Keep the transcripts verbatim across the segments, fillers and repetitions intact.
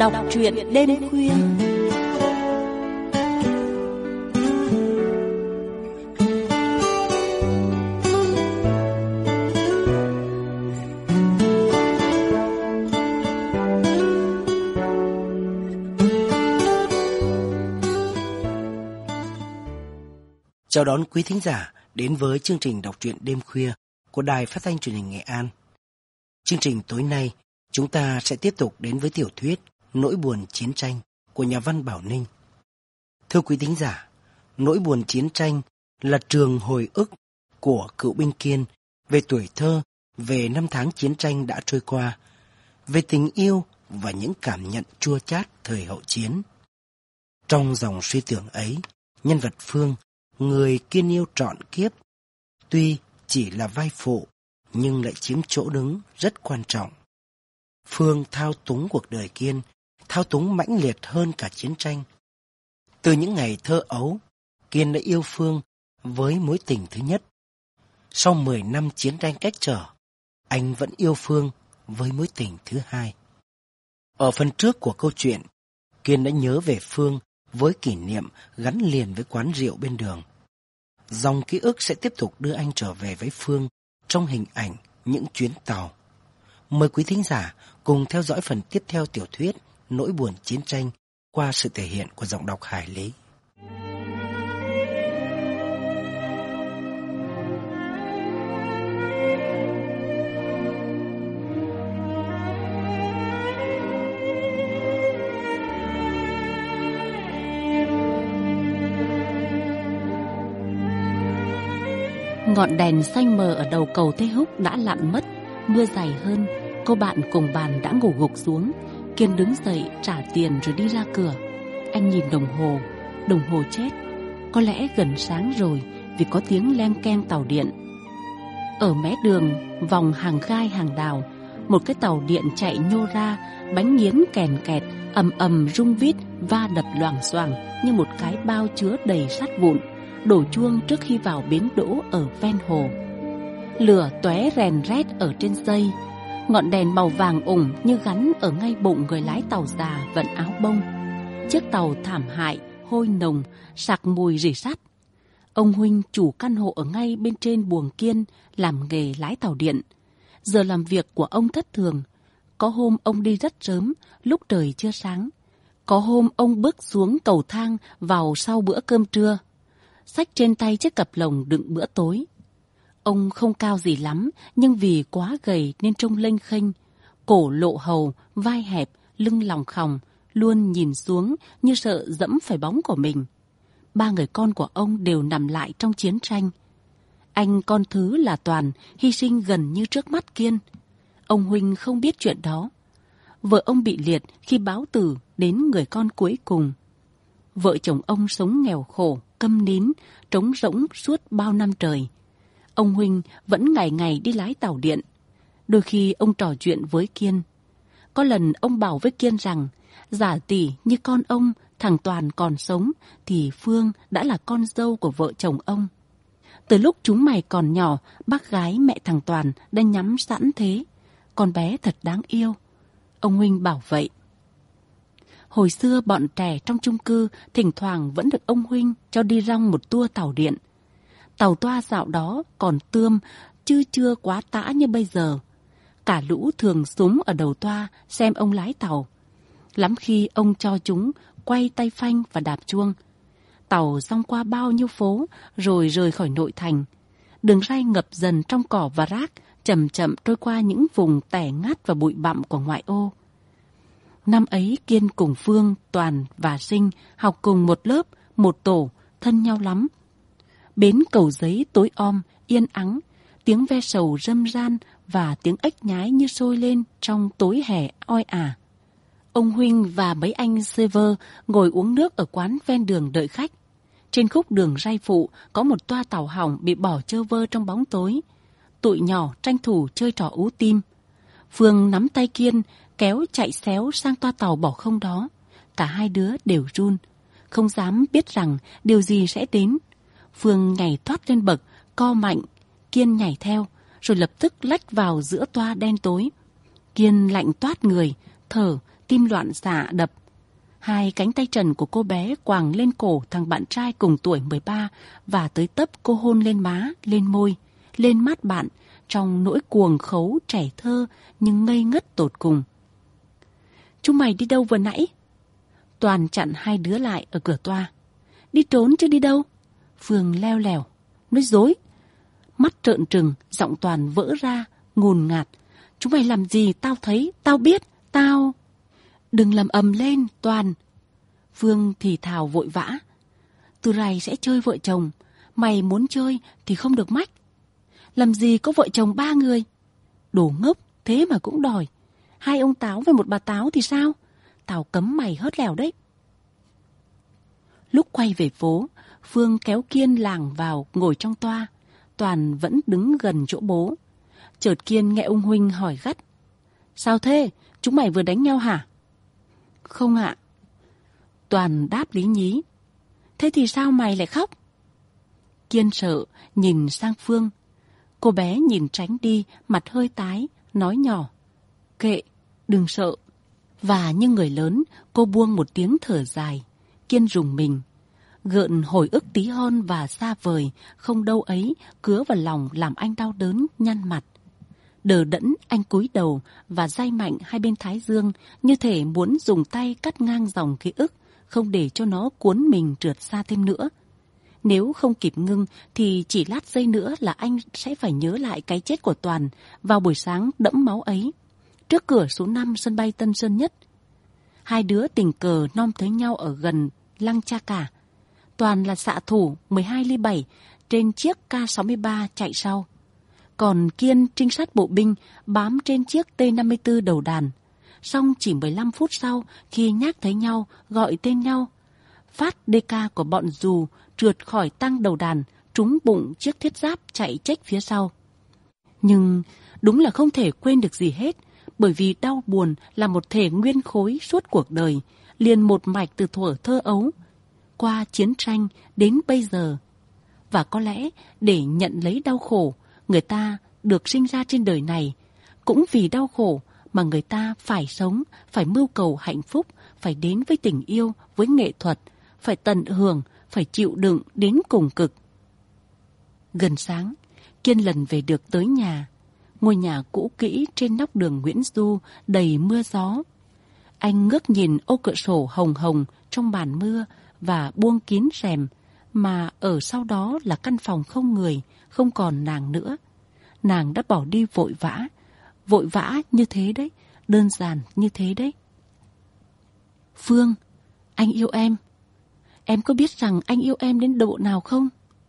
đọc truyện đêm khuya. Chào đón quý thính giả đến với chương trình đọc truyện đêm khuya của Đài Phát thanh Truyền hình Nghệ An. Chương trình tối nay, chúng ta sẽ tiếp tục đến với tiểu thuyết Nỗi buồn chiến tranh của nhà văn Bảo Ninh. Thưa quý thính giả, Nỗi buồn chiến tranh là trường hồi ức của cựu binh Kiên về tuổi thơ, về năm tháng chiến tranh đã trôi qua, về tình yêu và những cảm nhận chua chát thời hậu chiến. Trong dòng suy tưởng ấy, nhân vật Phương, người Kiên yêu trọn kiếp, tuy chỉ là vai phụ nhưng lại chiếm chỗ đứng rất quan trọng. Phương thao túng cuộc đời Kiên, thao túng mãnh liệt hơn cả chiến tranh. Từ những ngày thơ ấu, Kiên đã yêu Phương với mối tình thứ nhất. Sau mười năm chiến tranh cách trở, anh vẫn yêu Phương với mối tình thứ hai. Ở phần trước của câu chuyện, Kiên đã nhớ về Phương với kỷ niệm gắn liền với quán rượu bên đường. Dòng ký ức sẽ tiếp tục đưa anh trở về với Phương trong hình ảnh những chuyến tàu. Mời quý thính giả cùng theo dõi phần tiếp theo tiểu thuyết Nỗi buồn chiến tranh qua sự thể hiện của giọng đọc Hải Lý. Ngọn đèn xanh mờ ở đầu cầu Thế Húc đã lặn mất, mưa dày hơn. Cô bạn cùng bàn đã ngủ gục xuống. Kiên đứng dậy trả tiền rồi đi ra cửa. Anh nhìn đồng hồ, đồng hồ chết. Có lẽ gần sáng rồi vì có tiếng leng keng tàu điện. Ở mé đường, vòng hàng gai hàng đào, một cái tàu điện chạy nhô ra, bánh nghiến kèn kẹt, ầm ầm rung vít, va đập loảng xoảng như một cái bao chứa đầy sắt vụn, đổ chuông trước khi vào bến đỗ ở ven hồ. Lửa tóe rèn rét ở trên dây, ngọn đèn màu vàng ủng như gắn ở ngay bụng người lái tàu già vận áo bông. Chiếc tàu thảm hại, hôi nồng, sặc mùi rỉ sắt. Ông Huynh chủ căn hộ ở ngay bên trên buồng Kiên làm nghề lái tàu điện. Giờ làm việc của ông thất thường. Có hôm ông đi rất sớm, lúc trời chưa sáng. Có hôm ông bước xuống cầu thang vào sau bữa cơm trưa, xách trên tay chiếc cặp lồng đựng bữa tối. Ông không cao gì lắm, nhưng vì quá gầy nên trông lênh khênh, cổ lộ hầu, vai hẹp, lưng lòng khòng, luôn nhìn xuống như sợ dẫm phải bóng của mình. Ba người con của ông đều nằm lại trong chiến tranh. Anh con thứ là Toàn hy sinh gần như trước mắt Kiên. Ông Huynh không biết chuyện đó. Vợ ông bị liệt khi báo tử đến người con cuối cùng. Vợ chồng ông sống nghèo khổ, câm nín, trống rỗng suốt bao năm trời. Ông Huynh vẫn ngày ngày đi lái tàu điện. Đôi khi ông trò chuyện với Kiên. Có lần ông bảo với Kiên rằng, giả tỷ như con ông, thằng Toàn còn sống, thì Phương đã là con dâu của vợ chồng ông. Từ lúc chúng mày còn nhỏ, bác gái mẹ thằng Toàn đã nhắm sẵn thế. Con bé thật đáng yêu. Ông Huynh bảo vậy. Hồi xưa bọn trẻ trong chung cư thỉnh thoảng vẫn được ông Huynh cho đi rong một tour tàu điện. Tàu toa dạo đó còn tươm, chứ chưa quá tã như bây giờ. Cả lũ thường xúm ở đầu toa xem ông lái tàu. Lắm khi ông cho chúng quay tay phanh và đạp chuông. Tàu rong qua bao nhiêu phố rồi rời khỏi nội thành. Đường ray ngập dần trong cỏ và rác, chậm chậm trôi qua những vùng tẻ ngắt và bụi bặm của ngoại ô. Năm ấy Kiên cùng Phương, Toàn và Sinh học cùng một lớp, một tổ, thân nhau lắm. Bến Cầu Giấy tối om, yên ắng, tiếng ve sầu râm ran và tiếng ếch nhái như sôi lên trong tối hè oi ả. Ông Huynh và mấy anh server ngồi uống nước ở quán ven đường đợi khách. Trên khúc đường ray phụ có một toa tàu hỏng bị bỏ trơ vơ trong bóng tối. Tụi nhỏ tranh thủ chơi trò ú tim. Phương nắm tay Kiên, kéo chạy xéo sang toa tàu bỏ không đó. Cả hai đứa đều run, không dám biết rằng điều gì sẽ đến. Phương nhảy thoát lên bậc, co mạnh, Kiên nhảy theo, rồi lập tức lách vào giữa toa đen tối. Kiên lạnh toát người, thở, tim loạn xạ đập. Hai cánh tay trần của cô bé quàng lên cổ thằng bạn trai cùng tuổi mười ba và tới tấp cô hôn lên má, lên môi, lên mắt bạn trong nỗi cuồng khấu trẻ thơ nhưng ngây ngất tột cùng. Chúng mày đi đâu vừa nãy? Toàn chặn hai đứa lại ở cửa toa. Đi trốn chứ đi đâu? Phương leo lèo, nói dối. Mắt trợn trừng, giọng Toàn vỡ ra, ngùn ngạt. Chúng mày làm gì? Tao thấy, tao biết, tao... Đừng làm ầm lên, Toàn. Phương thì thào vội vã. Từ này sẽ chơi vợ chồng. Mày muốn chơi thì không được mách. Làm gì có vợ chồng ba người? Đồ ngốc, thế mà cũng đòi. Hai ông Táo với một bà Táo thì sao? Tao cấm mày hớt lèo đấy. Lúc quay về phố, Phương kéo Kiên lảng vào ngồi trong toa. Toàn vẫn đứng gần chỗ bố. Chợt Kiên nghe ông huynh hỏi gắt. Sao thế? Chúng mày vừa đánh nhau hả? Không ạ. Toàn đáp lý nhí. Thế thì sao mày lại khóc? Kiên sợ, nhìn sang Phương. Cô bé nhìn tránh đi, mặt hơi tái, nói nhỏ. Kệ, đừng sợ. Và như người lớn, cô buông một tiếng thở dài. Kiên rùng mình. Gợn hồi ức tí hon và xa vời, không đâu ấy, cứa vào lòng làm anh đau đớn, nhăn mặt. Đờ đẫn anh cúi đầu và day mạnh hai bên thái dương, như thể muốn dùng tay cắt ngang dòng ký ức, không để cho nó cuốn mình trượt xa thêm nữa. Nếu không kịp ngưng thì chỉ lát giây nữa là anh sẽ phải nhớ lại cái chết của Toàn vào buổi sáng đẫm máu ấy, trước cửa số năm sân bay Tân Sơn Nhất. Hai đứa tình cờ nom thấy nhau ở gần Lăng Cha Cả. Toàn là xạ thủ mười hai ly bảy trên chiếc K sáu mươi ba chạy sau. Còn Kiên trinh sát bộ binh bám trên chiếc T năm mươi tư đầu đàn. Xong chỉ mười lăm phút sau, khi nhác thấy nhau, gọi tên nhau, phát đê ca của bọn dù trượt khỏi tăng đầu đàn, trúng bụng chiếc thiết giáp chạy chếch phía sau. Nhưng đúng là không thể quên được gì hết, bởi vì đau buồn là một thể nguyên khối suốt cuộc đời, liền một mạch từ thuở thơ ấu, qua chiến tranh đến bây giờ. Và có lẽ để nhận lấy đau khổ, người ta được sinh ra trên đời này. Cũng vì đau khổ mà người ta phải sống, phải mưu cầu hạnh phúc, phải đến với tình yêu, với nghệ thuật, phải tận hưởng, phải chịu đựng đến cùng cực. Gần sáng, Kiên lần về được tới nhà. Ngôi nhà cũ kỹ trên nóc đường Nguyễn Du đầy mưa gió. Anh ngước nhìn ô cửa sổ hồng hồng trong màn mưa và buông kín rèm, mà ở sau đó là căn phòng không người, không còn nàng nữa. Nàng đã bỏ đi vội vã, vội vã như thế đấy, đơn giản như thế đấy. Phương, anh yêu em. Em có biết rằng anh yêu em đến độ nào không?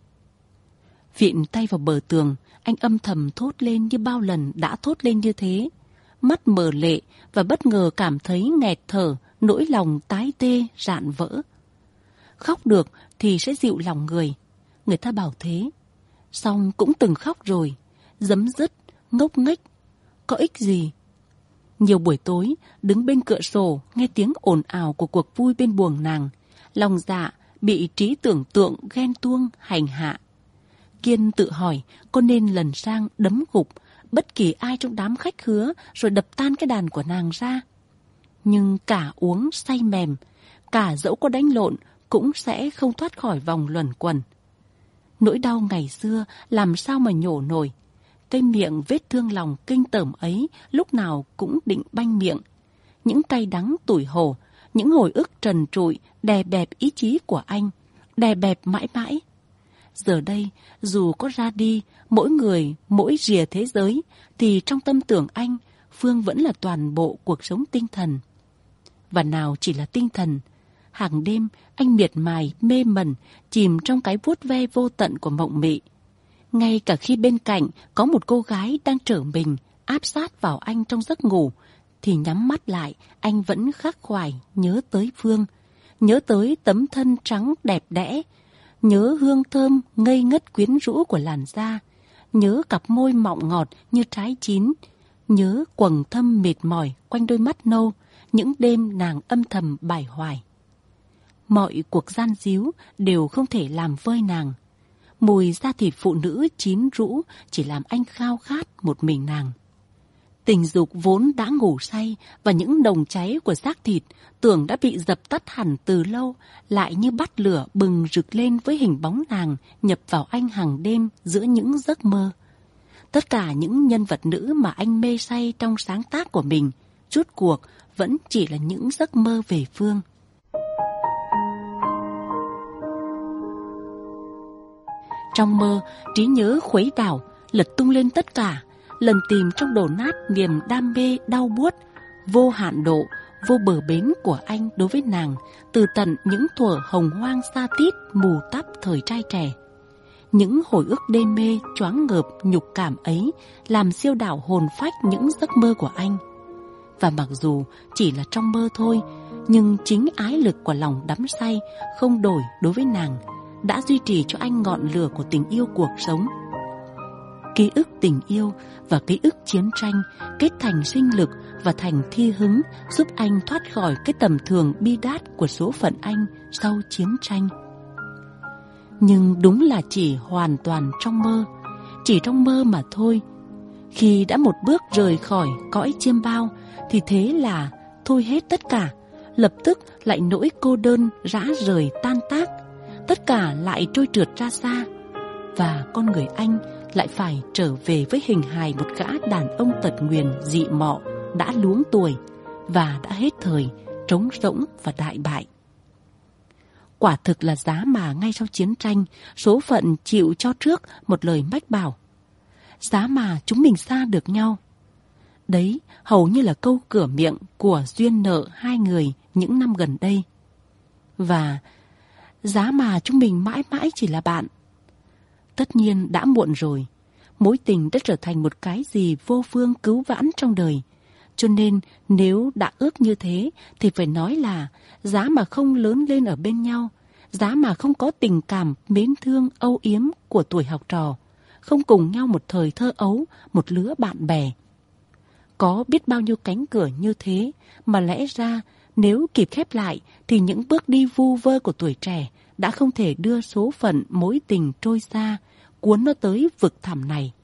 Viện tay vào bờ tường, anh âm thầm thốt lên như bao lần đã thốt lên như thế. Mắt mờ lệ và bất ngờ cảm thấy nghẹt thở, nỗi lòng tái tê, rạn vỡ. Khóc được thì sẽ dịu lòng người. Người ta bảo thế. Xong cũng từng khóc rồi, dấm dứt, ngốc nghếch. Có ích gì? Nhiều buổi tối, đứng bên cửa sổ, nghe tiếng ồn ào của cuộc vui bên buồng nàng. Lòng dạ bị trí tưởng tượng ghen tuông hành hạ. Kiên tự hỏi có nên lần sang đấm gục bất kỳ ai trong đám khách khứa rồi đập tan cái đàn của nàng ra. Nhưng cả uống say mềm, cả dẫu có đánh lộn cũng sẽ không thoát khỏi vòng luẩn quẩn. Nỗi đau ngày xưa làm sao mà nhổ nổi. Cái miệng vết thương lòng kinh tởm ấy lúc nào cũng định banh miệng. Những cay đắng tủi hổ, những hồi ức trần trụi đè bẹp ý chí của anh, đè bẹp mãi mãi. Giờ đây, dù có ra đi, mỗi người, mỗi rìa thế giới, thì trong tâm tưởng anh, Phương vẫn là toàn bộ cuộc sống tinh thần. Và nào chỉ là tinh thần. Hàng đêm, anh miệt mài, mê mẩn, chìm trong cái vuốt ve vô tận của mộng mị. Ngay cả khi bên cạnh có một cô gái đang trở mình, áp sát vào anh trong giấc ngủ, thì nhắm mắt lại, anh vẫn khắc khoải nhớ tới Phương, nhớ tới tấm thân trắng đẹp đẽ, nhớ hương thơm ngây ngất quyến rũ của làn da, nhớ cặp môi mọng ngọt như trái chín, nhớ quầng thâm mệt mỏi quanh đôi mắt nâu, những đêm nàng âm thầm bài hoài. Mọi cuộc gian díu đều không thể làm vơi nàng. Mùi da thịt phụ nữ chín rũ chỉ làm anh khao khát một mình nàng. Tình dục vốn đã ngủ say và những nồng cháy của xác thịt tưởng đã bị dập tắt hẳn từ lâu, lại như bắt lửa bừng rực lên với hình bóng nàng nhập vào anh hàng đêm giữa những giấc mơ. Tất cả những nhân vật nữ mà anh mê say trong sáng tác của mình, rốt cuộc vẫn chỉ là những giấc mơ về Phương. Trong mơ, trí nhớ khuấy đảo, lật tung lên tất cả, lần tìm trong đổ nát niềm đam mê đau buốt, vô hạn độ, vô bờ bến của anh đối với nàng, từ tận những thuở hồng hoang xa tít mù tắp thời trai trẻ. Những hồi ức đê mê, choáng ngợp, nhục cảm ấy làm siêu đảo hồn phách những giấc mơ của anh. Và mặc dù chỉ là trong mơ thôi, nhưng chính ái lực của lòng đắm say không đổi đối với nàng đã duy trì cho anh ngọn lửa của tình yêu cuộc sống. Ký ức tình yêu và ký ức chiến tranh kết thành sinh lực và thành thi hứng, giúp anh thoát khỏi cái tầm thường bi đát của số phận anh sau chiến tranh. Nhưng đúng là chỉ hoàn toàn trong mơ, chỉ trong mơ mà thôi. Khi đã một bước rời khỏi cõi chiêm bao thì thế là thôi hết tất cả, lập tức lại nỗi cô đơn rã rời tan tác, tất cả lại trôi trượt ra xa, và con người anh lại phải trở về với hình hài một gã đàn ông tật nguyền dị mọ, đã luống tuổi và đã hết thời, trống rỗng và đại bại. Quả thực là giá mà ngay sau chiến tranh, số phận chịu cho trước một lời mách bảo. Giá mà chúng mình xa được nhau. Đấy hầu như là câu cửa miệng của duyên nợ hai người những năm gần đây. Và giá mà chúng mình mãi mãi chỉ là bạn. Tất nhiên đã muộn rồi, mối tình đã trở thành một cái gì vô phương cứu vãn trong đời. Cho nên nếu đã ước như thế thì phải nói là giá mà không lớn lên ở bên nhau, giá mà không có tình cảm mến thương âu yếm của tuổi học trò, không cùng nhau một thời thơ ấu, một lứa bạn bè. Có biết bao nhiêu cánh cửa như thế mà lẽ ra nếu kịp khép lại thì những bước đi vu vơ của tuổi trẻ đã không thể đưa số phận mối tình trôi xa, cuốn nó tới vực thẳm này.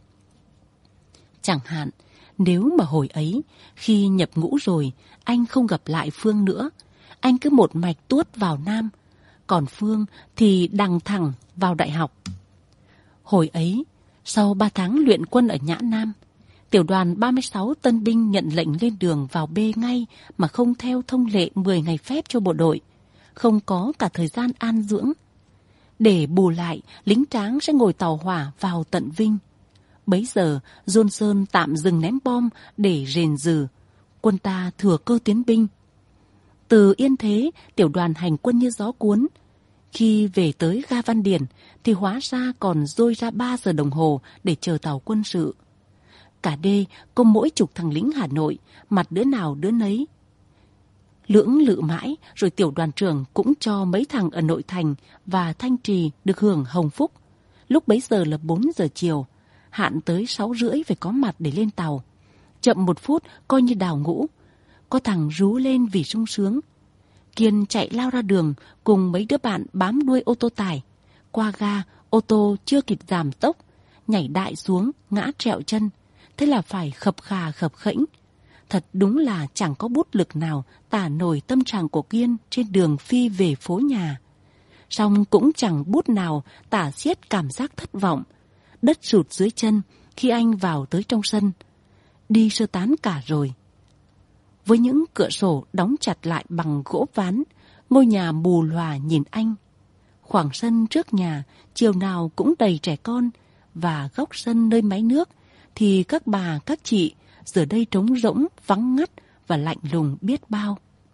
Chẳng hạn, nếu mà hồi ấy, khi nhập ngũ rồi, anh không gặp lại Phương nữa, anh cứ một mạch tuốt vào Nam, còn Phương thì đằng thẳng vào đại học. Hồi ấy, sau ba tháng luyện quân ở Nhã Nam, tiểu đoàn ba mươi sáu tân binh nhận lệnh lên đường vào B ngay mà không theo thông lệ mười ngày phép cho bộ đội, không có cả thời gian an dưỡng. Để bù lại, lính tráng sẽ ngồi tàu hỏa vào tận Vinh. Bấy giờ, Johnson tạm dừng ném bom để rền rừ. Quân ta thừa cơ tiến binh. Từ Yên Thế, tiểu đoàn hành quân như gió cuốn. Khi về tới ga Văn Điển, thì hóa ra còn dôi ra ba giờ đồng hồ để chờ tàu quân sự. Cả đê có mỗi chục thằng lính Hà Nội, mặt đứa nào đứa nấy. Lưỡng lự mãi, rồi tiểu đoàn trưởng cũng cho mấy thằng ở nội thành và Thanh Trì được hưởng hồng phúc. Lúc bấy giờ là bốn giờ chiều, hạn tới sáu rưỡi phải có mặt để lên tàu. Chậm một phút coi như đào ngũ. Có thằng rú lên vì sung sướng. Kiên chạy lao ra đường cùng mấy đứa bạn bám đuôi ô tô tải. Qua ga, ô tô chưa kịp giảm tốc, nhảy đại xuống, ngã trẹo chân. Thế là phải khập khà khập khễnh. Thật đúng là chẳng có bút lực nào tả nổi tâm trạng của Kiên trên đường phi về phố nhà. Song cũng chẳng bút nào tả xiết cảm giác thất vọng, đất sụt dưới chân khi anh vào tới trong sân. Đi sơ tán cả rồi. Với những cửa sổ đóng chặt lại bằng gỗ ván, ngôi nhà mù lòa nhìn anh. Khoảng sân trước nhà chiều nào cũng đầy trẻ con, và góc sân nơi máy nước thì các bà các chị giờ đây trống rỗng, vắng ngắt và lạnh lùng biết bao.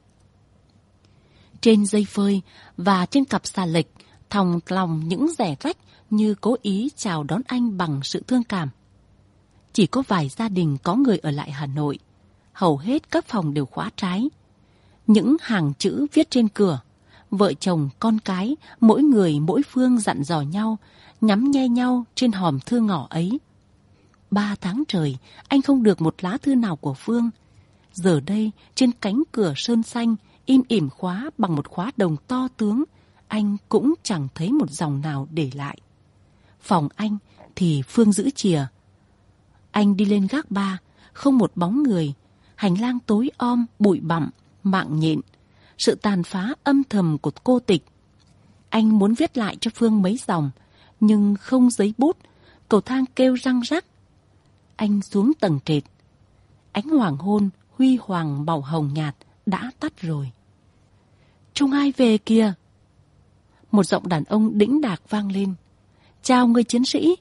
Trên dây phơi và trên cặp xà lệch thòng lòng những rẻ rách như cố ý chào đón anh bằng sự thương cảm. Chỉ có vài gia đình có người ở lại Hà Nội, hầu hết các phòng đều khóa trái. Những hàng chữ viết trên cửa, vợ chồng con cái mỗi người mỗi phương dặn dò nhau, nhắm nhe nhau trên hòm thư ngỏ ấy. Ba tháng trời anh không được một lá thư nào của Phương. Giờ đây trên cánh cửa sơn xanh im ỉm khóa bằng một khóa đồng to tướng, anh cũng chẳng thấy một dòng nào để lại. Phòng anh thì Phương giữ chìa. Anh đi lên gác ba, không một bóng người, hành lang tối om, bụi bặm, mạng nhện, sự tàn phá âm thầm của cô tịch. Anh muốn viết lại cho Phương mấy dòng, nhưng không giấy bút, cầu thang kêu răng rắc. Anh xuống tầng trệt. Ánh hoàng hôn huy hoàng màu hồng nhạt đã tắt rồi. Trông ai về kìa? Một giọng đàn ông đĩnh đạc vang lên. Chào người chiến sĩ.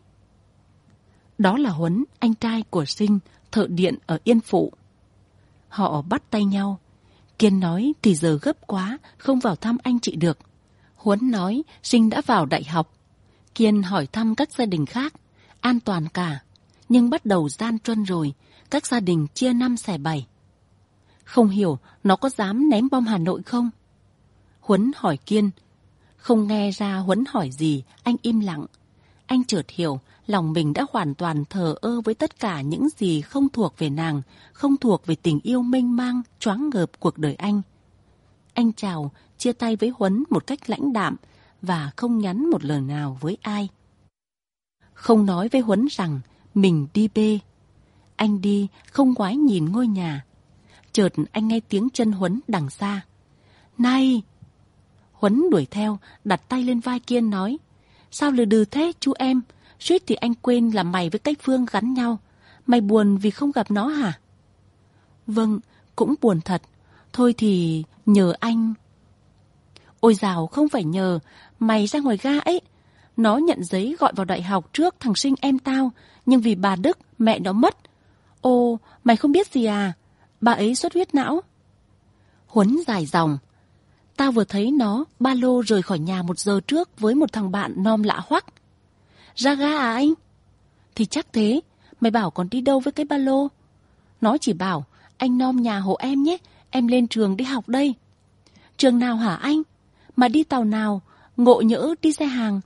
Đó là Huấn, anh trai của Sinh, thợ điện ở Yên Phụ. Họ bắt tay nhau. Kiên nói thì giờ gấp quá, không vào thăm anh chị được. Huấn nói Sinh đã vào đại học. Kiên hỏi thăm các gia đình khác, an toàn cả. Nhưng bắt đầu gian truân rồi, các gia đình chia năm xẻ bảy. Không hiểu nó có dám ném bom Hà Nội không? Huấn hỏi Kiên. Không nghe ra Huấn hỏi gì, anh im lặng. Anh chợt hiểu, lòng mình đã hoàn toàn thờ ơ với tất cả những gì không thuộc về nàng, không thuộc về tình yêu mênh mang, choáng ngợp cuộc đời anh. Anh chào, chia tay với Huấn một cách lãnh đạm và không nhắn một lời nào với ai. Không nói với Huấn rằng mình đi bê. Anh đi, không ngoái nhìn ngôi nhà. Chợt anh nghe tiếng chân Huấn đằng xa. Này! Huấn đuổi theo, đặt tay lên vai Kiên nói. Sao lừ đừ thế chú em? Suýt thì anh quên là mày với Cách Phương gắn nhau. Mày buồn vì không gặp nó hả? Vâng, cũng buồn thật. Thôi thì nhờ anh. Ôi dào, không phải nhờ. Mày ra ngoài ga ấy. Nó nhận giấy gọi vào đại học trước thằng Sinh em tao. Nhưng vì bà Đức, mẹ nó mất. Ồ, mày không biết gì à? Bà ấy xuất huyết não. Huấn dài dòng. Tao vừa thấy nó ba lô rời khỏi nhà một giờ trước với một thằng bạn nom lạ hoắc. Ra ga à anh? Thì chắc thế. Mày bảo còn đi đâu với cái ba lô? Nó chỉ bảo anh nom nhà hộ em nhé. Em lên trường đi học đây. Trường nào hả anh? Mà đi tàu nào? Ngộ nhỡ đi xe hàng.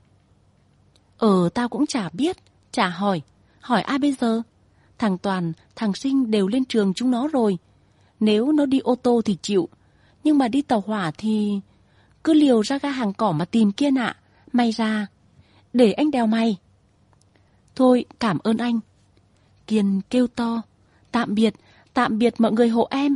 Ờ tao cũng chả biết. Chả hỏi. Hỏi ai bây giờ? Thằng Toàn, thằng Sinh đều lên trường chúng nó rồi. Nếu nó đi ô tô thì chịu. Nhưng mà đi tàu hỏa thì... Cứ liều ra ga Hàng Cỏ mà tìm Kiên ạ. May ra. Để anh đèo mày. Thôi, cảm ơn anh. Kiên kêu to. Tạm biệt, tạm biệt mọi người hộ em.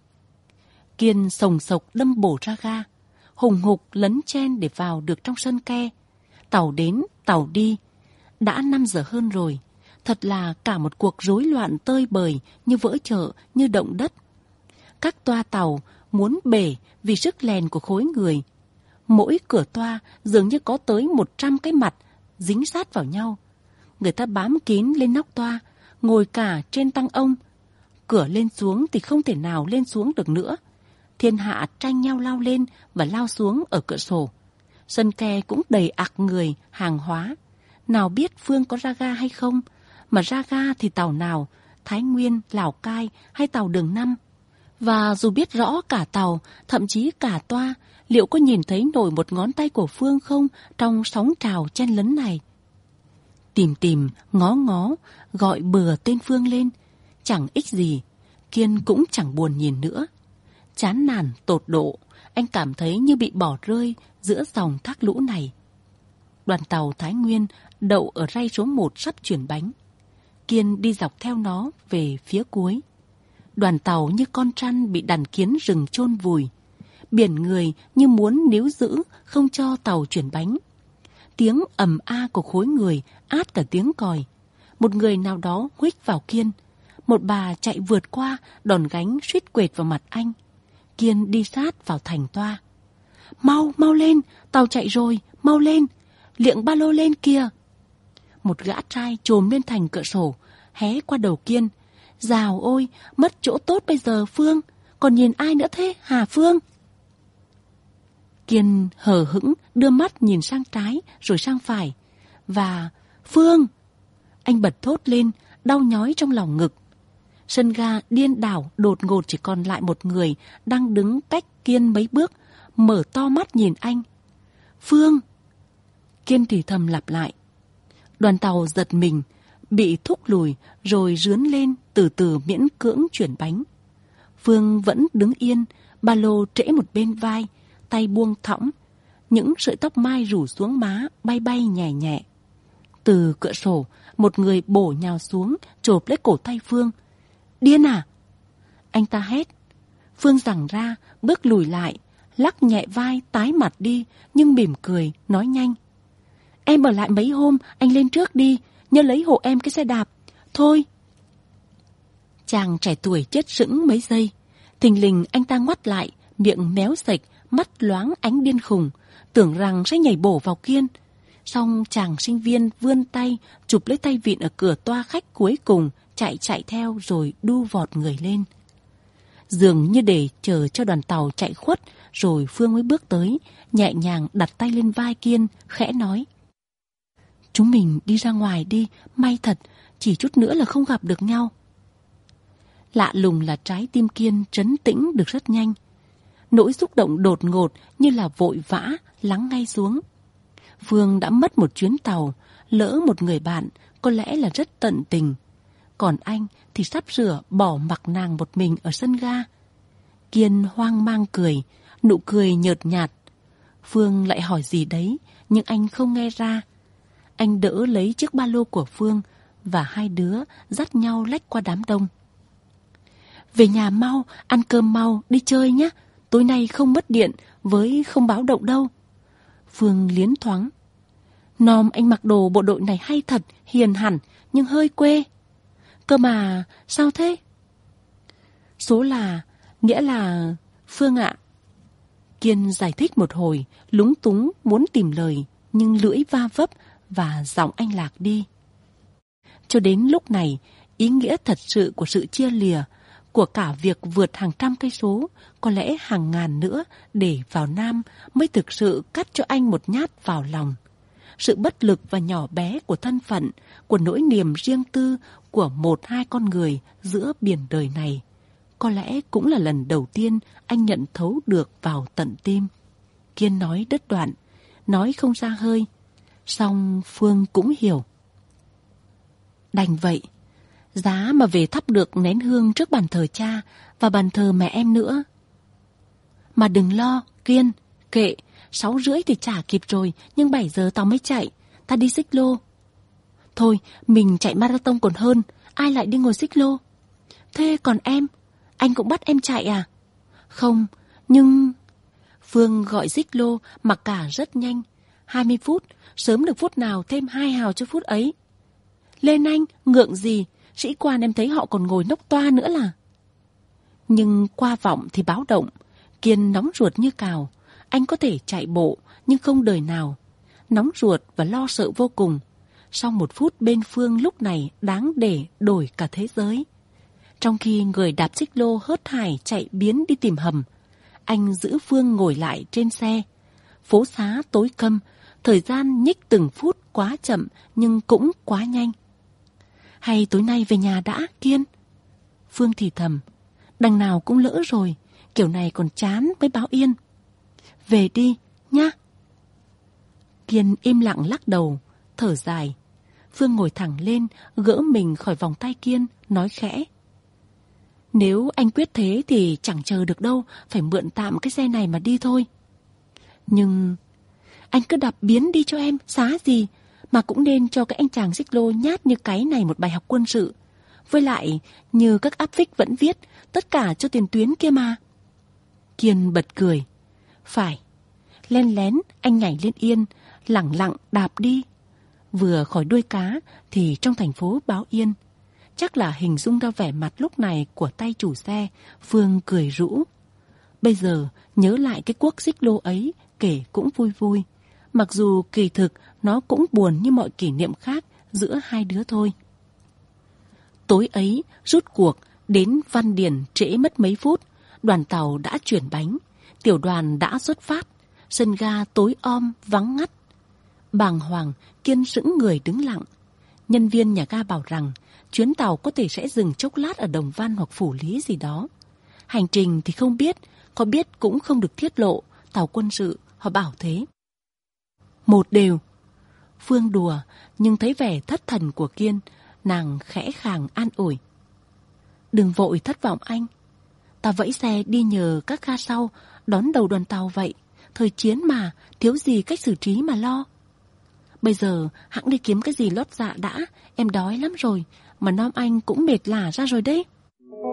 Kiên sồng sộc đâm bổ ra ga. Hùng hục lấn chen để vào được trong sân ke. Tàu đến, tàu đi. Đã năm giờ hơn rồi. Thật là cả một cuộc rối loạn tơi bời, như vỡ chợ, như động đất. Các toa tàu muốn bể vì sức lèn của khối người. Mỗi cửa toa dường như có tới một trăm cái mặt dính sát vào nhau. Người ta bám kín lên nóc toa, ngồi cả trên tăng ông. Cửa lên xuống thì không thể nào lên xuống được nữa. Thiên hạ tranh nhau lao lên và lao xuống ở cửa sổ. Sân ke cũng đầy ặc người, hàng hóa. Nào biết Phương có ra ga hay không? Mà ra ga thì tàu nào? Thái Nguyên, Lào Cai hay tàu đường năm? Và dù biết rõ cả tàu, thậm chí cả toa, liệu có nhìn thấy nổi một ngón tay của Phương không trong sóng trào chen lấn này? Tìm tìm, ngó ngó, gọi bừa tên Phương lên. Chẳng ích gì, Kiên cũng chẳng buồn nhìn nữa. Chán nản tột độ, anh cảm thấy như bị bỏ rơi giữa dòng thác lũ này. Đoàn tàu Thái Nguyên đậu ở ray số một sắp chuyển bánh. Kiên đi dọc theo nó về phía cuối. Đoàn tàu như con trăn bị đàn kiến rừng chôn vùi. Biển người như muốn níu giữ không cho tàu chuyển bánh. Tiếng ầm a của khối người át cả tiếng còi. Một người nào đó huých vào Kiên. Một bà chạy vượt qua, đòn gánh suýt quệt vào mặt anh. Kiên đi sát vào thành toa. Mau, mau lên, tàu chạy rồi, mau lên. Liệng ba lô lên kìa. Một gã trai chồm lên thành cửa sổ, hé qua đầu Kiên. Dào ôi, mất chỗ tốt bây giờ Phương. Còn nhìn ai nữa thế hả Phương? Kiên hờ hững đưa mắt nhìn sang trái rồi sang phải. Và Phương! Anh bật thốt lên, đau nhói trong lòng ngực. Sân ga điên đảo đột ngột chỉ còn lại một người đang đứng cách Kiên mấy bước, mở to mắt nhìn anh. Phương! Kiên thì thầm lặp lại. Đoàn tàu giật mình, bị thúc lùi rồi rướn lên từ từ miễn cưỡng chuyển bánh. Phương vẫn đứng yên, ba lô trễ một bên vai, tay buông thõng. Những sợi tóc mai rủ xuống má bay bay nhẹ nhẹ. Từ cửa sổ, một người bổ nhào xuống, chộp lấy cổ tay Phương. điên à? Anh ta hét. Phương giằng ra, bước lùi lại, lắc nhẹ vai, tái mặt đi, nhưng mỉm cười, nói nhanh. Em ở lại mấy hôm, anh lên trước đi, nhớ lấy hộ em cái xe đạp. Thôi. Chàng trẻ tuổi chết sững mấy giây. Thình lình anh ta ngoắt lại, miệng méo sạch, mắt loáng ánh điên khùng, tưởng rằng sẽ nhảy bổ vào Kiên. Xong chàng sinh viên vươn tay, chụp lấy tay vịn ở cửa toa khách cuối cùng, chạy chạy theo rồi đu vọt người lên. Dường như để chờ cho đoàn tàu chạy khuất, rồi Phương mới bước tới, nhẹ nhàng đặt tay lên vai Kiên, khẽ nói. Chúng mình đi ra ngoài đi, may thật, chỉ chút nữa là không gặp được nhau. Lạ lùng là trái tim Kiên trấn tĩnh được rất nhanh. Nỗi xúc động đột ngột như là vội vã lắng ngay xuống. Phương đã mất một chuyến tàu, lỡ một người bạn, có lẽ là rất tận tình. Còn anh thì sắp sửa bỏ mặc nàng một mình ở sân ga. Kiên hoang mang cười, nụ cười nhợt nhạt. Phương lại hỏi gì đấy, nhưng anh không nghe ra. Anh đỡ lấy chiếc ba lô của Phương và hai đứa dắt nhau lách qua đám đông. Về nhà mau, ăn cơm mau, đi chơi nhé. Tối nay không mất điện, với không báo động đâu. Phương liến thoáng. Nom anh mặc đồ bộ đội này hay thật, hiền hẳn, nhưng hơi quê. Cơ mà, sao thế? Số là, nghĩa là... Phương ạ. Kiên giải thích một hồi, lúng túng muốn tìm lời, nhưng lưỡi va vấp và giọng anh lạc đi. Cho đến lúc này, ý nghĩa thật sự của sự chia lìa, của cả việc vượt hàng trăm cây số, có lẽ hàng ngàn nữa để vào Nam mới thực sự cắt cho anh một nhát vào lòng. Sự bất lực và nhỏ bé của thân phận, của nỗi niềm riêng tư của một hai con người giữa biển đời này, có lẽ cũng là lần đầu tiên anh nhận thấu được vào tận tim. Kiên nói đứt đoạn, nói không ra hơi, song Phương cũng hiểu. Đành vậy, giá mà về thắp được nén hương trước bàn thờ cha và bàn thờ mẹ em nữa. Mà đừng lo, Kiên, kệ, sáu rưỡi thì chả kịp rồi, nhưng bảy giờ tao mới chạy, ta đi xích lô. Thôi, mình chạy marathon còn hơn, ai lại đi ngồi xích lô? Thế còn em, anh cũng bắt em chạy à? Không, nhưng... Phương gọi xích lô mặc cả rất nhanh, hai mươi phút, sớm được phút nào thêm hai hào cho phút ấy. Lên anh, ngượng gì, sĩ quan em thấy họ còn ngồi nốc toa nữa là. Nhưng qua vọng thì báo động, Kiên nóng ruột như cào. Anh có thể chạy bộ, nhưng không đời nào. Nóng ruột và lo sợ vô cùng. Sau một phút bên Phương lúc này đáng để đổi cả thế giới. Trong khi người đạp xích lô hớt hải chạy biến đi tìm hầm, anh giữ Phương ngồi lại trên xe. Phố xá tối câm, thời gian nhích từng phút quá chậm nhưng cũng quá nhanh. Hay tối nay về nhà đã, Kiên? Phương thì thầm. Đằng nào cũng lỡ rồi, kiểu này còn chán với báo yên. Về đi, nhá. Kiên im lặng lắc đầu, thở dài. Phương ngồi thẳng lên, gỡ mình khỏi vòng tay Kiên, nói khẽ. Nếu anh quyết thế thì chẳng chờ được đâu, phải mượn tạm cái xe này mà đi thôi. Nhưng... anh cứ đạp biến đi cho em, xá gì, mà cũng nên cho cái anh chàng xích lô nhát như cái này một bài học quân sự. Với lại, như các áp phích vẫn viết, tất cả cho tiền tuyến kia mà. Kiên bật cười. Phải. Len lén, anh nhảy lên yên, lẳng lặng đạp đi. Vừa khỏi đuôi cá thì trong thành phố báo yên. Chắc là hình dung ra vẻ mặt lúc này của tay chủ xe, Phương cười rũ. Bây giờ, nhớ lại cái cuốc xích lô ấy, kể cũng vui vui. Mặc dù kỳ thực nó cũng buồn như mọi kỷ niệm khác giữa hai đứa thôi. Tối ấy, rút cuộc, đến Văn Điền trễ mất mấy phút. Đoàn tàu đã chuyển bánh, tiểu đoàn đã xuất phát. Sân ga tối om, vắng ngắt. Bàng hoàng, Kiên sững người đứng lặng. Nhân viên nhà ga bảo rằng chuyến tàu có thể sẽ dừng chốc lát ở Đồng Văn hoặc Phủ Lý gì đó. Hành trình thì không biết, có biết cũng không được tiết lộ, tàu quân sự, họ bảo thế. Một đều. Phương đùa, nhưng thấy vẻ thất thần của Kiên, nàng khẽ khàng an ủi. Đừng vội thất vọng anh. Ta vẫy xe đi nhờ các ga sau, đón đầu đoàn tàu vậy. Thời chiến mà, thiếu gì cách xử trí mà lo. Bây giờ, hãng đi kiếm cái gì lót dạ đã, em đói lắm rồi, mà Nom anh cũng mệt lả ra rồi đấy.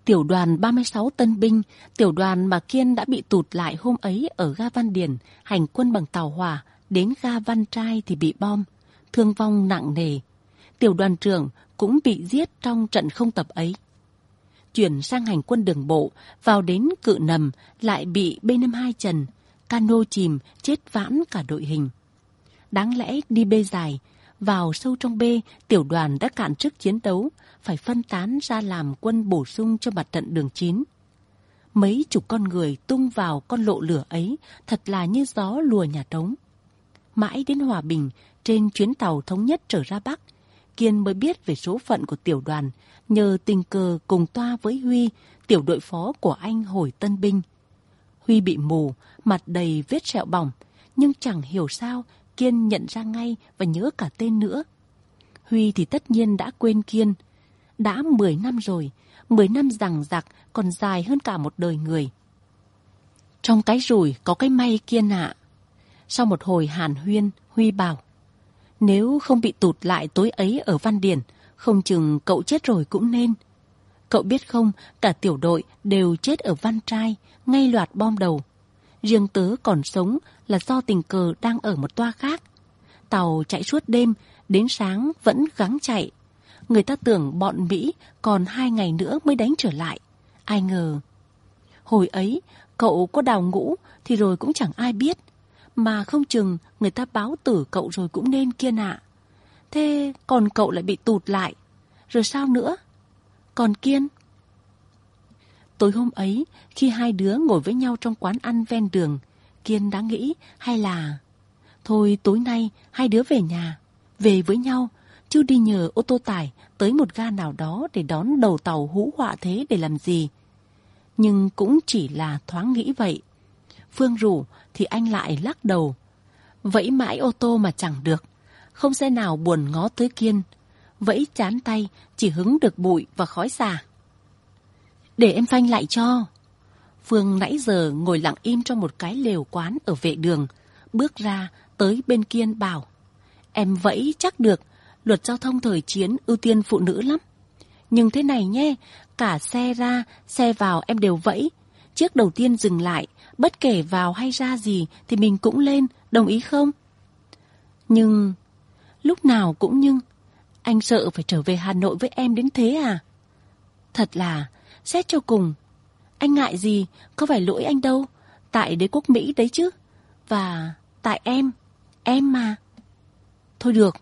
Tiểu đoàn ba mươi sáu tân binh, tiểu đoàn mà Kiên đã bị tụt lại hôm ấy ở ga Văn Điển, hành quân bằng tàu hỏa, đến ga Văn Trai thì bị bom, thương vong nặng nề. Tiểu đoàn trưởng cũng bị giết trong trận không tập ấy. Chuyển sang hành quân đường bộ, vào đến Cự Nầm lại bị B năm mươi hai trần, cano chìm, chết vãn cả đội hình. Đáng lẽ đi bê dài, vào sâu trong bê, tiểu đoàn đã cạn sức chiến đấu, phải phân tán ra làm quân bổ sung cho mặt trận đường chín. Mấy chục con người tung vào con lộ lửa ấy, thật là như gió lùa nhà Trống. Mãi đến Hòa Bình, trên chuyến tàu thống nhất trở ra Bắc, Kiên mới biết về số phận của tiểu đoàn, nhờ tình cờ cùng toa với Huy, tiểu đội phó của anh hồi tân binh. Huy bị mù, mặt đầy vết sẹo bỏng, nhưng chẳng hiểu sao Kiên nhận ra ngay và nhớ cả tên nữa. Huy thì tất nhiên đã quên Kiên. Đã mười năm rồi, mười năm dằng dặc còn dài hơn cả một đời người. Trong cái rủi có cái may Kiên ạ. Sau một hồi hàn huyên, Huy bảo, nếu không bị tụt lại tối ấy ở Văn Điển, không chừng cậu chết rồi cũng nên. Cậu biết không, cả tiểu đội đều chết ở Văn Trai, ngay loạt bom đầu. Riêng tớ còn sống là do tình cờ đang ở một toa khác. Tàu chạy suốt đêm, đến sáng vẫn gắng chạy. Người ta tưởng bọn Mỹ còn hai ngày nữa mới đánh trở lại. Ai ngờ. Hồi ấy, cậu có đào ngũ thì rồi cũng chẳng ai biết. Mà không chừng người ta báo tử cậu rồi cũng nên Kiên ạ. Thế còn cậu lại bị tụt lại. Rồi sao nữa? Còn Kiên? Tối hôm ấy, khi hai đứa ngồi với nhau trong quán ăn ven đường, Kiên đã nghĩ hay là thôi tối nay hai đứa về nhà, về với nhau, chứ đi nhờ ô tô tải tới một ga nào đó để đón đầu tàu hũ họa thế để làm gì. Nhưng cũng chỉ là thoáng nghĩ vậy. Phương rủ thì anh lại lắc đầu. Vẫy mãi ô tô mà chẳng được, không xe nào buồn ngó tới Kiên. Vẫy chán tay, chỉ hứng được bụi và khói xà. Để em phanh lại cho. Phương nãy giờ ngồi lặng im trong một cái lều quán ở vệ đường, bước ra tới bên Kiên bảo, em vẫy chắc được, luật giao thông thời chiến ưu tiên phụ nữ lắm. Nhưng thế này nhé, cả xe ra, xe vào em đều vẫy. Chiếc đầu tiên dừng lại, bất kể vào hay ra gì thì mình cũng lên, đồng ý không? Nhưng, lúc nào cũng nhưng, anh sợ phải trở về Hà Nội với em đến thế à? Thật là, xét cho cùng, anh ngại gì, có phải lỗi anh đâu, tại đế quốc Mỹ đấy chứ. Và tại em, em mà. Thôi được.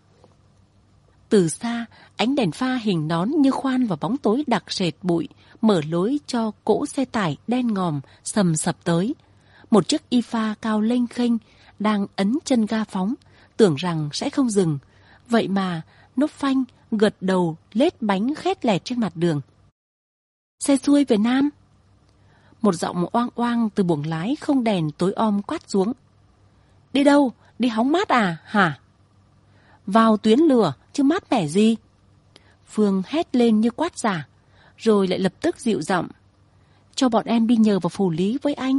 Từ xa, ánh đèn pha hình nón như khoan vào bóng tối đặc sệt bụi, mở lối cho cỗ xe tải đen ngòm sầm sập tới. Một chiếc y pha cao lênh khênh đang ấn chân ga phóng, tưởng rằng sẽ không dừng. Vậy mà, nó phanh, gật đầu, lết bánh khét lẹt trên mặt đường. Xe xuôi về Nam. Một giọng oang oang từ buồng lái không đèn tối om quát xuống. Đi đâu? Đi hóng mát à? Hả? Vào tuyến lửa, chứ mát mẻ gì? Phương hét lên như quát giả, rồi lại lập tức dịu giọng. Cho bọn em đi nhờ vào Phủ Lý với anh.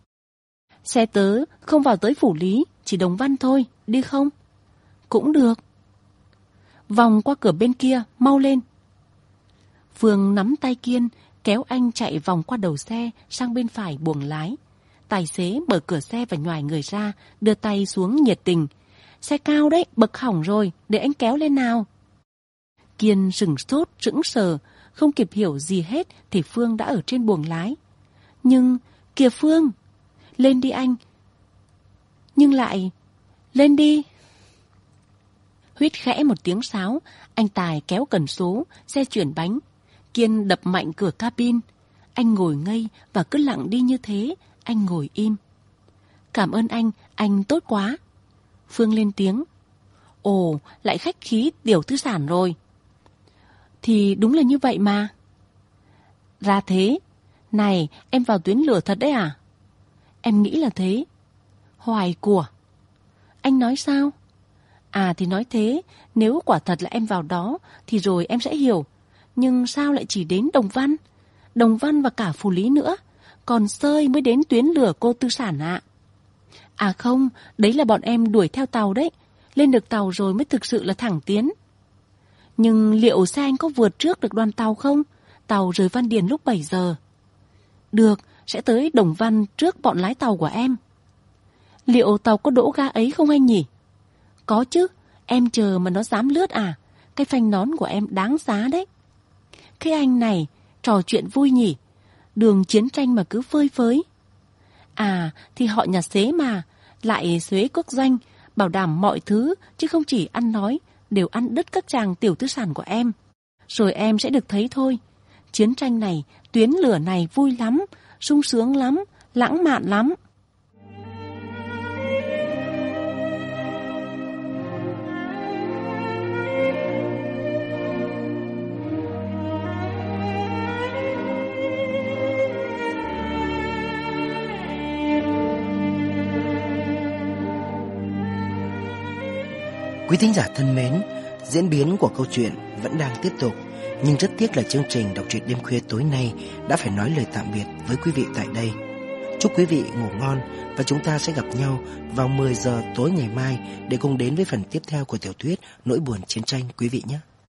Xe tớ không vào tới Phủ Lý, chỉ Đồng Văn thôi, đi không? Cũng được. Vòng qua cửa bên kia, mau lên. Phương nắm tay Kiên, kéo anh chạy vòng qua đầu xe sang bên phải buồng lái. Tài xế mở cửa xe và nhoài người ra, đưa tay xuống nhiệt tình. Xe cao đấy, bậc hỏng rồi, để anh kéo lên nào. Kiên sửng sốt, sững sờ, không kịp hiểu gì hết thì Phương đã ở trên buồng lái. Nhưng, kìa Phương, lên đi anh. Nhưng lại, lên đi. Huýt khẽ một tiếng sáo, anh Tài kéo cần số, xe chuyển bánh. Kiên đập mạnh cửa cabin. Anh ngồi ngây và cứ lặng đi như thế, anh ngồi im. Cảm ơn anh, anh tốt quá. Phương lên tiếng. Ồ, lại khách khí tiểu tư sản rồi. Thì đúng là như vậy mà. Ra thế. Này, em vào tuyến lửa thật đấy à? Em nghĩ là thế. Hoài của. Anh nói sao? À thì nói thế, nếu quả thật là em vào đó thì rồi em sẽ hiểu. Nhưng sao lại chỉ đến Đồng Văn? Đồng Văn và cả Phủ Lý nữa. Còn Sơi mới đến tuyến lửa cô tư sản ạ. À không, đấy là bọn em đuổi theo tàu đấy. Lên được tàu rồi mới thực sự là thẳng tiến. Nhưng liệu xe anh có vượt trước được đoàn tàu không? Tàu rời Văn Điền lúc bảy giờ. Được, sẽ tới Đồng Văn trước bọn lái tàu của em. Liệu tàu có đỗ ga ấy không anh nhỉ? Có chứ, em chờ mà nó dám lướt à? Cái phanh nón của em đáng giá đấy. Cái anh này, trò chuyện vui nhỉ? Đường chiến tranh mà cứ phơi phới. À, thì họ nhà xế mà, lại xuế quốc doanh, bảo đảm mọi thứ, chứ không chỉ ăn nói, đều ăn đứt các chàng tiểu tư sản của em. Rồi em sẽ được thấy thôi. Chiến tranh này, tuyến lửa này vui lắm, sung sướng lắm, lãng mạn lắm. Quý thính giả thân mến, diễn biến của câu chuyện vẫn đang tiếp tục, nhưng rất tiếc là chương trình đọc truyện đêm khuya tối nay đã phải nói lời tạm biệt với quý vị tại đây. Chúc quý vị ngủ ngon và chúng ta sẽ gặp nhau vào mười giờ tối ngày mai để cùng đến với phần tiếp theo của tiểu thuyết Nỗi buồn chiến tranh quý vị nhé.